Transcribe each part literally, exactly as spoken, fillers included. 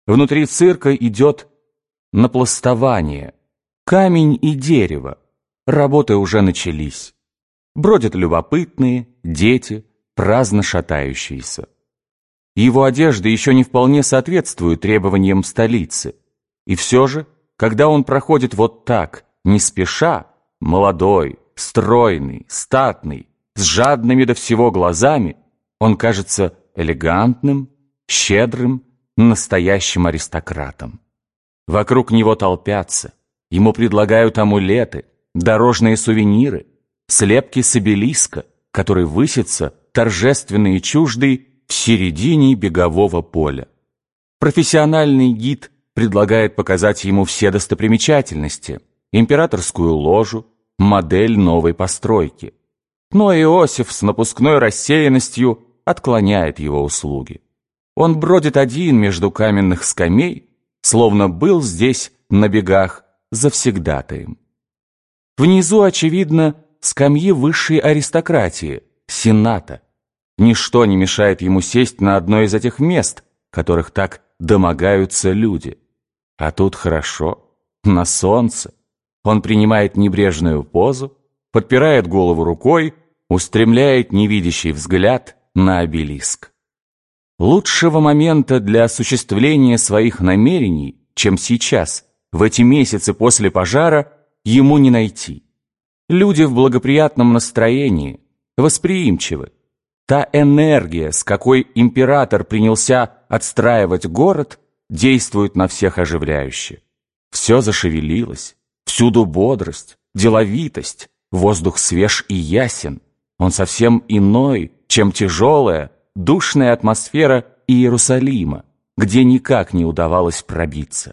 Внутри цирка идет напластование. Камень и дерево. Работы уже начались. Бродят любопытные, дети, праздно шатающиеся. Его одежда еще не вполне соответствует требованиям столицы. И все же, когда он проходит вот так, не спеша, молодой, стройный, статный, с жадными до всего глазами, он кажется элегантным, щедрым, настоящим аристократом. Вокруг него толпятся, ему предлагают амулеты, дорожные сувениры, слепки с обелиска, который высится, торжественный и чуждый, в середине бегового поля. Профессиональный гид предлагает показать ему все достопримечательности, императорскую ложу, модель новой постройки. Но Иосиф с напускной рассеянностью отклоняет его услуги. Он бродит один между каменных скамей, словно был здесь на бегах завсегдатаем. Внизу, очевидно, скамьи высшей аристократии, сената. Ничто не мешает ему сесть на одно из этих мест, которых так домогаются люди. А тут хорошо, на солнце. Он принимает небрежную позу, подпирает голову рукой, устремляет невидящий взгляд на обелиск. Лучшего момента для осуществления своих намерений, чем сейчас, в эти месяцы после пожара, ему не найти. Люди в благоприятном настроении, восприимчивы. Та энергия, с какой император принялся отстраивать город, действует на всех оживляюще. Все зашевелилось, всюду бодрость, деловитость, воздух свеж и ясен. Он совсем иной, чем тяжелая, душная атмосфера Иерусалима, где никак не удавалось пробиться.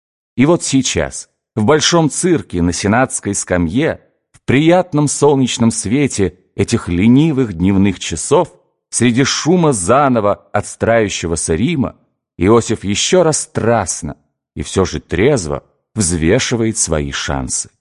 И вот сейчас, в большом цирке на сенатской скамье, в приятном солнечном свете этих ленивых дневных часов, среди шума заново отстраивающегося Рима, Иосиф еще раз страстно и все же трезво взвешивает свои шансы.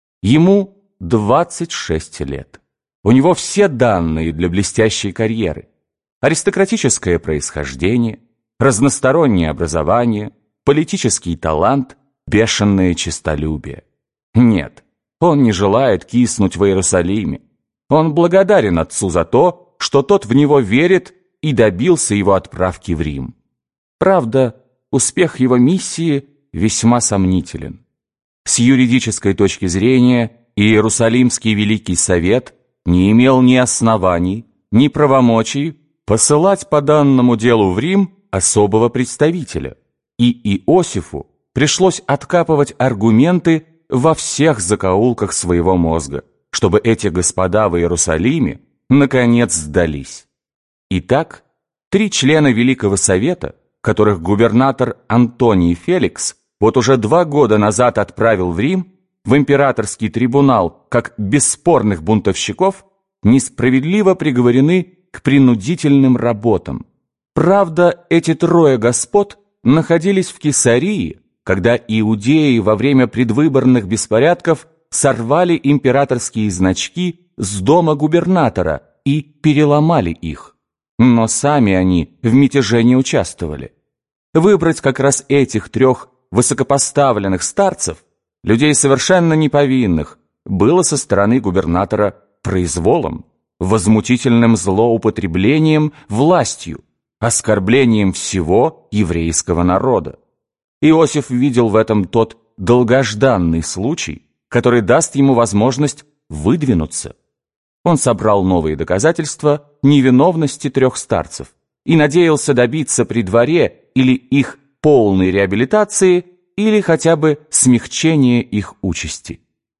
Ему двадцать шесть лет. У него все данные для блестящей карьеры. Аристократическое происхождение, разностороннее образование, политический талант, бешеное честолюбие. Нет, он не желает киснуть в Иерусалиме. Он благодарен отцу за то, что тот в него верит и добился его отправки в Рим. Правда, успех его миссии весьма сомнителен. С юридической точки зрения Иерусалимский Великий Совет не имел ни оснований, ни правомочий посылать по данному делу в Рим особого представителя, и Иосифу пришлось откапывать аргументы во всех закоулках своего мозга, чтобы эти господа в Иерусалиме наконец сдались. Итак, три члена Великого Совета, которых губернатор Антоний Феликс вот уже два года назад отправил в Рим, в императорский трибунал, как бесспорных бунтовщиков, несправедливо приговорены к принудительным работам. Правда, эти трое господ находились в Кесарии, когда иудеи во время предвыборных беспорядков сорвали императорские значки с дома губернатора и переломали их. Но сами они в мятеже не участвовали. Выбрать как раз этих трех высокопоставленных старцев, людей совершенно неповинных, было со стороны губернатора произволом, возмутительным злоупотреблением властью, оскорблением всего еврейского народа. Иосиф видел в этом тот долгожданный случай, который даст ему возможность выдвинуться. Он собрал новые доказательства невиновности трех старцев и надеялся добиться при дворе или их полной реабилитации, или хотя бы смягчения их участи.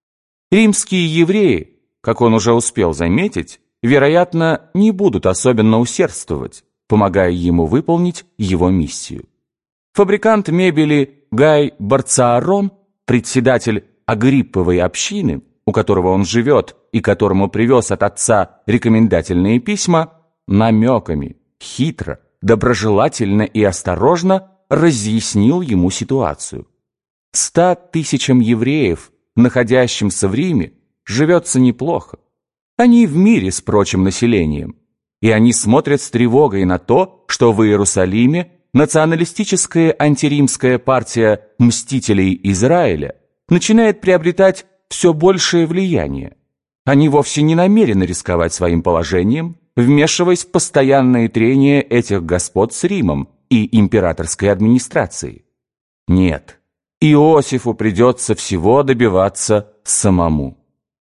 Римские евреи, как он уже успел заметить, вероятно, не будут особенно усердствовать, помогая ему выполнить его миссию. Фабрикант мебели Гай Барцаарон, председатель Агрипповой общины, у которого он живет и которому привез от отца рекомендательные письма, намеками, хитро, доброжелательно и осторожно разъяснил ему ситуацию. Ста тысячам евреев, находящимся в Риме, живется неплохо. Они в мире с прочим населением, и они смотрят с тревогой на то, что в Иерусалиме националистическая антиримская партия «Мстителей Израиля» начинает приобретать все большее влияние. Они вовсе не намерены рисковать своим положением, вмешиваясь в постоянные трения этих господ с Римом и императорской администрацией. Нет, Иосифу придется всего добиваться самому.